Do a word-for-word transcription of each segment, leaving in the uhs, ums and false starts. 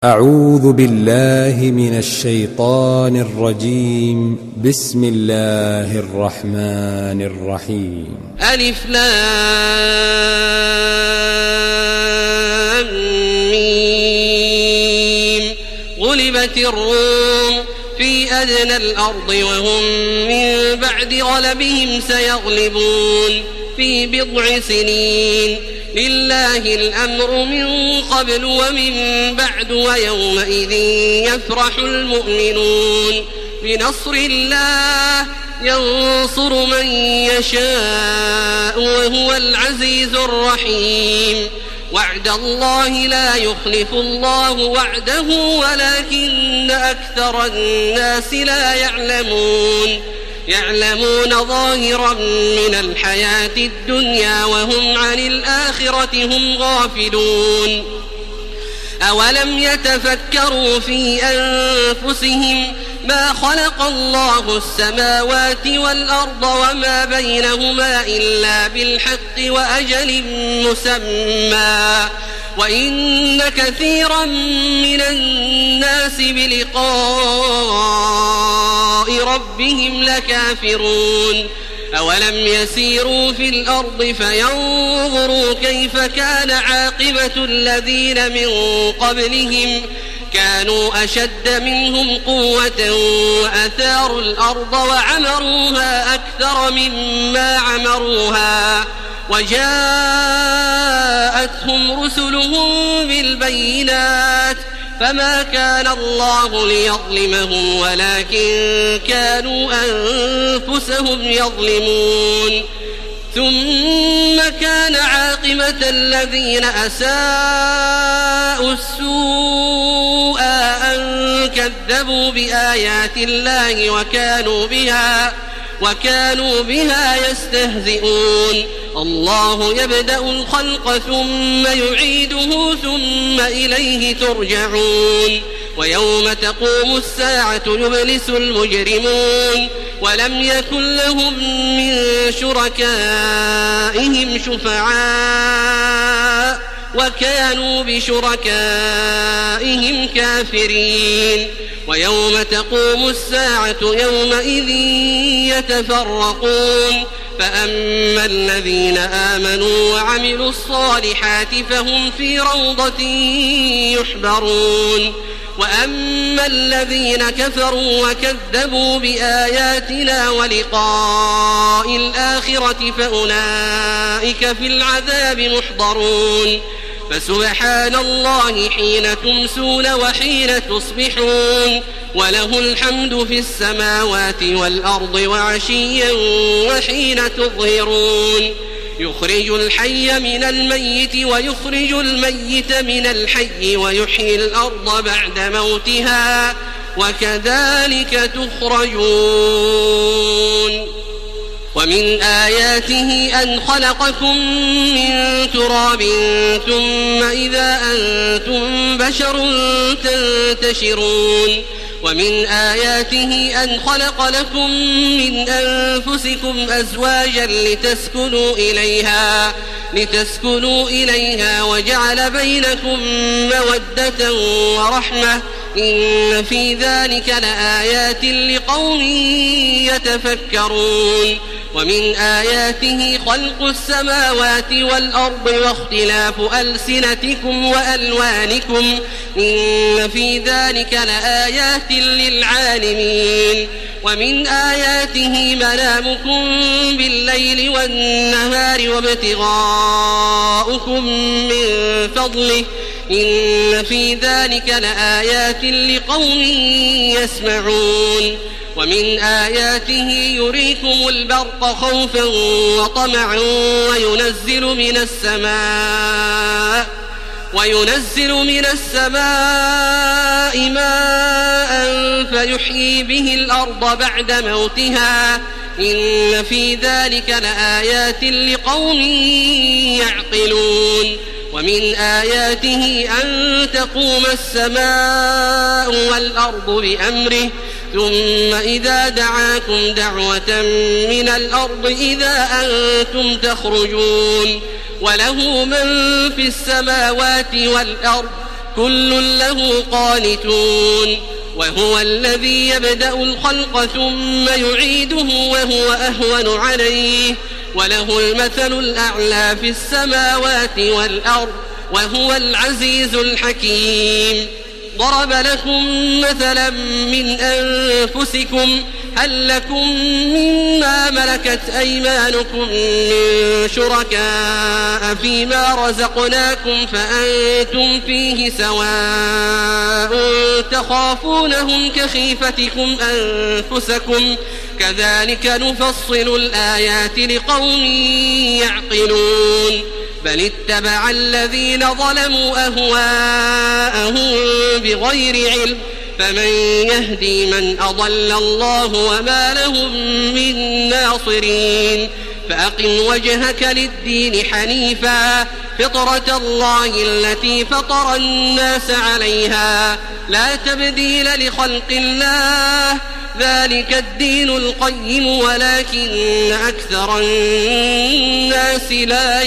أعوذ بالله من الشيطان الرجيم. بسم الله الرحمن الرحيم. ألف لام ميم. غلبت الروم في أدنى الأرض وهم من بعد غلبهم سيغلبون في بضع سنين. لله الأمر من قبل ومن بعد ويومئذ يفرح المؤمنون بنصر الله ينصر من يشاء وهو العزيز الرحيم. وعد الله لا يخلف الله وعده ولكن أكثر الناس لا يعلمون يعلمون ظاهرا من الحياة الدنيا وهم عن الآخرة هم غافلون. أولم يتفكروا في أنفسهم ما خلق الله السماوات والأرض وما بينهما إلا بالحق وأجل مسمى وإن كثيرا من الناس بلقاء ربهم لكافرون. أولم يسيروا في الأرض فينظروا كيف كان عاقبة الذين من قبلهم كانوا أشد منهم قوة وأثاروا الأرض وعمروها أكثر مما عمروها وجاءتهم رسلهم بالبينات فما كان الله ليظلمهم ولكن كانوا أنفسهم يظلمون. ثم كان عاقبة الذين أساءوا السوء أن كذبوا بآيات الله وكانوا بها وكانوا بها يستهزئون. الله يبدأ الخلق ثم يعيده ثم إليه ترجعون. ويوم تقوم الساعة يبلس المجرمون ولم يكن لهم من شركائهم شفعاء وكانوا بشركائهم كافرين. ويوم تقوم الساعة يومئذ يتفرقون فأما الذين آمنوا وعملوا الصالحات فهم في روضة يحبرون وأما الذين كفروا وكذبوا بآياتنا ولقاء الآخرة فأولئك في العذاب محضرون. فسبحان الله حين تمسون وحين تصبحون وله الحمد في السماوات والأرض وعشيا وحين تظهرون. يخرج الحي من الميت ويخرج الميت من الحي ويحيي الأرض بعد موتها وكذلك تخرجون. ومن آياته أن خلقكم من تراب ثم إذا أنتم بشر تنتشرون. ومن آياته أن خلق لكم من أنفسكم أزواجا لتسكنوا إليها لتسكنوا إليها وجعل بينكم مودة ورحمة إن في ذلك لآيات لقوم يتفكرون. ومن آياته خلق السماوات والأرض واختلاف ألسنتكم وألوانكم إن في ذلك لآيات للعالمين. ومن آياته منامكم بالليل والنهار وابتغاؤكم من فضله إن في ذلك لآيات لقوم يسمعون. ومن آياته يريكم البرق خوفا وطمعا وينزل من السماء وينزل من السماء ماء فيحيي به الأرض بعد موتها إن في ذلك لآيات لقوم يعقلون. ومن آياته أن تقوم السماء والأرض بأمره ثم إذا دعاكم دعوة من الأرض إذا أنتم تخرجون وله من في السماوات والأرض كل له قانتون وهو الذي يبدأ الخلق ثم يعيده وهو أهون عليه وله المثل الأعلى في السماوات والأرض وهو العزيز الحكيم ضرب لكم مثلا من أنفسكم هل لكم مما ملكت أيمانكم من شركاء فيما رزقناكم فأنتم فيه سواء تخافونهم كخيفتكم أنفسكم كذلك نفصل الآيات لقوم يعقلون بل اتبع الذين ظلموا أهواءهم بغير علم فمن يهدي من أضل الله وما لهم من ناصرين فأقم وجهك للدين حنيفا فطرة الله التي فطر الناس عليها لا تبديل لخلق الله ذلك الدين القيم ولكن أكثر الناس لا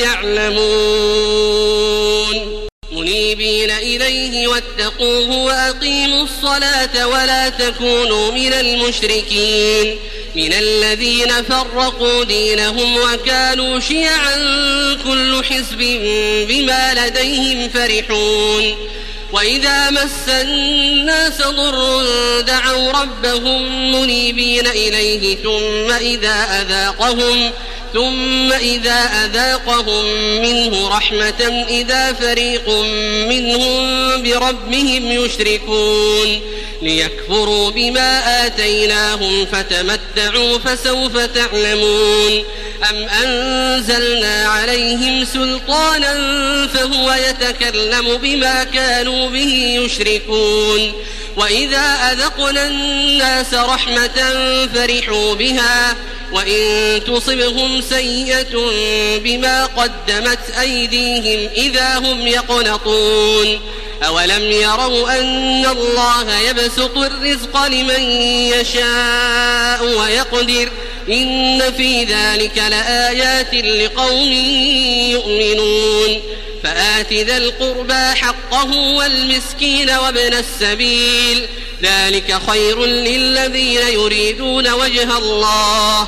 يعلمون منيبين إليه واتقوه وأقيموا الصلاة ولا تكونوا من المشركين من الذين فرقوا دينهم وكانوا شيعا كل حزب بما لديهم فرحون وإذا مس الناس ضر دعوا ربهم منيبين إليه ثم إذا أذاقهم ثم إذا أذاقهم منه رحمة إذا فريق منهم بربهم يشركون ليكفروا بما آتيناهم فتمتعوا فسوف تعلمون أم أنزلنا عليهم سلطانا فهو يتكلم بما كانوا به يشركون وإذا أذقنا الناس رحمة فرحوا بها وإن تصبهم سيئة بما قدمت أيديهم إذا هم يقنطون أولم يروا أن الله يبسط الرزق لمن يشاء ويقدر إن في ذلك لآيات لقوم يؤمنون فآت ذا القربى حقه والمسكين وابن السبيل ذلك خير للذين يريدون وجه الله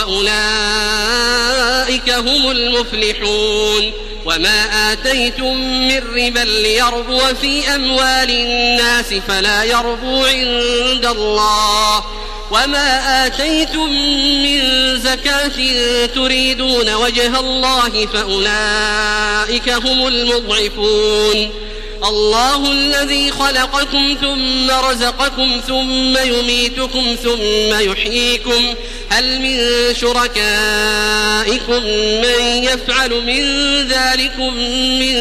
وأولئك هم المفلحون وما آتيتم من ربا ليربو في أموال الناس فلا يربو عند الله وما آتيتم من زكاة تريدون وجه الله فأولئك هم المضعفون الله الذي خلقكم ثم رزقكم ثم يميتكم ثم يحييكم هل من شركائكم من يفعل من ذلكم من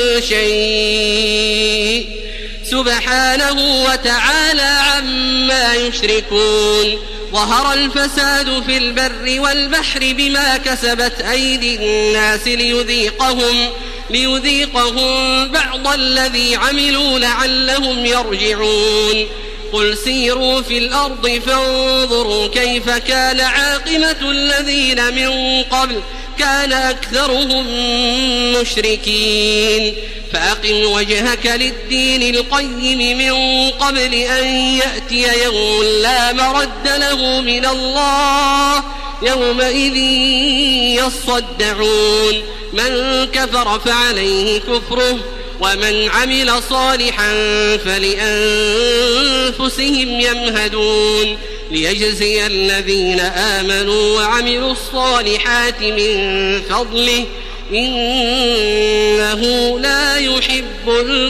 شيء سبحانه وتعالى عما يشركون ظهر الفساد في البر والبحر بما كسبت أيدي الناس ليذيقهم ليذيقهم بعض الذي عملوا لعلهم يرجعون قل سيروا في الأرض فانظروا كيف كان عاقبة الذين من قبل كان أكثرهم مشركين فأقم وجهك للدين القيم من قبل أن يأتي يوم لا مرد له من الله يومئذ يصدعون من كفر فعليه كفره ومن عمل صالحا فلأنفسهم يمهدون ليجزي الذين آمنوا وعملوا الصالحات من فضله إنه لا يحب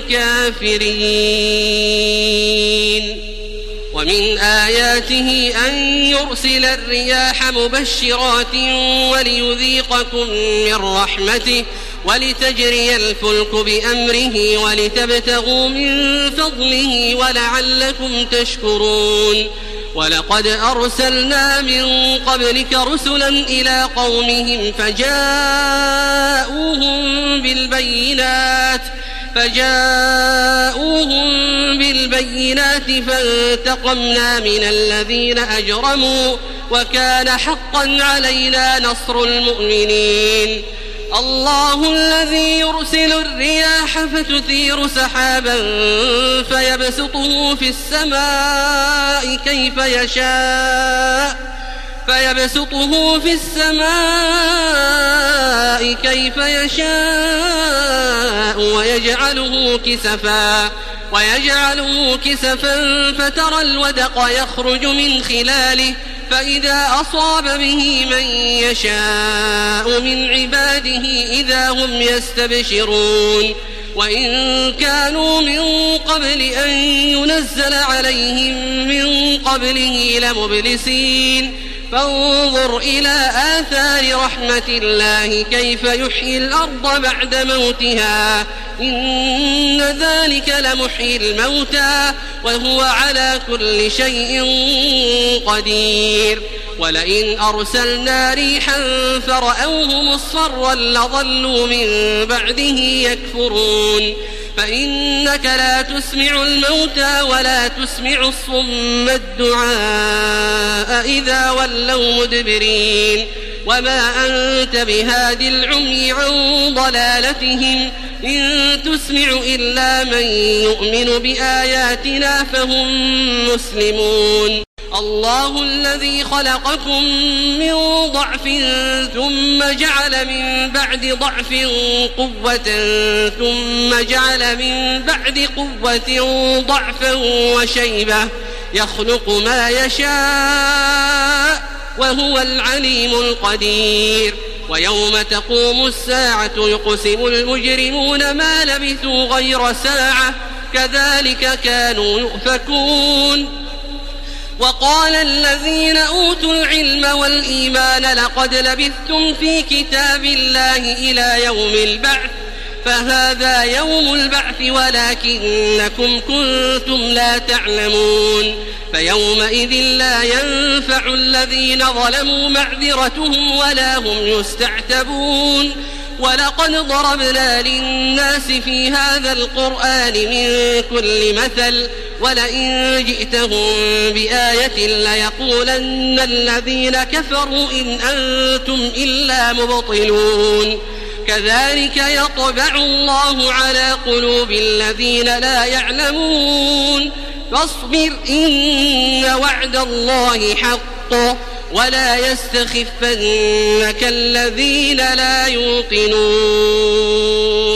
الكافرين ومن آياته أن يرسل الرياح مبشرات وليذيقكم من رحمته ولتجري الفلك بأمره ولتبتغوا من فضله ولعلكم تشكرون ولقد أرسلنا من قبلك رسلا إلى قومهم فجاءوهم بالبينات فجاءوهم بالبينات فانتقمنا من الذين أجرموا وكان حقا علينا نصر المؤمنين الله الذي يرسل الرياح فتثير سحابا فيبسطه في السماء كيف يشاء فيبسطه في السماء كيف يشاء ويجعله كسفا ويجعله كسفا فترى الودق يخرج من خلاله فإذا أصاب به من يشاء من عباده إذا هم يستبشرون وإن كانوا من قبل أن ينزل عليهم من قبله لمبلسين فانظر إلى آثار رحمة الله كيف يحيي الأرض بعد موتها إن ذلك لمحيي الموتى وهو على كل شيء قدير ولئن أرسلنا ريحا فرأوه مصفرا لظلوا من بعده يكفرون فإنك لا تسمع الموتى ولا تسمع الصم الدعاء إذا ولوا مدبرين وما أنت بهادي العمي عن ضلالتهم إن تسمع إلا من يؤمن بآياتنا فهم مسلمون الله الذي خلقكم من ضعف ثم جعل من بعد ضعف قوة ثم جعل من بعد قوة ضعفا وشيبة يخلق ما يشاء وهو العليم القدير ويوم تقوم الساعة يقسم المجرمون ما لبثوا غير ساعة كذلك كانوا يؤفكون وقال الذين أوتوا العلم والإيمان لقد لبثتم في كتاب الله إلى يوم البعث فهذا يوم البعث ولكنكم كنتم لا تعلمون فيومئذ لا ينفع الذين ظلموا معذرتهم ولا هم يستعتبون ولقد ضربنا للناس في هذا القرآن من كل مثل ولئن جئتهم بآية ليقولن الذين كفروا إن أنتم إلا مبطلون كذلك يطبع الله على قلوب الذين لا يعلمون فاصبر إن وعد الله حق ولا يستخفنك الذين لا يوقنون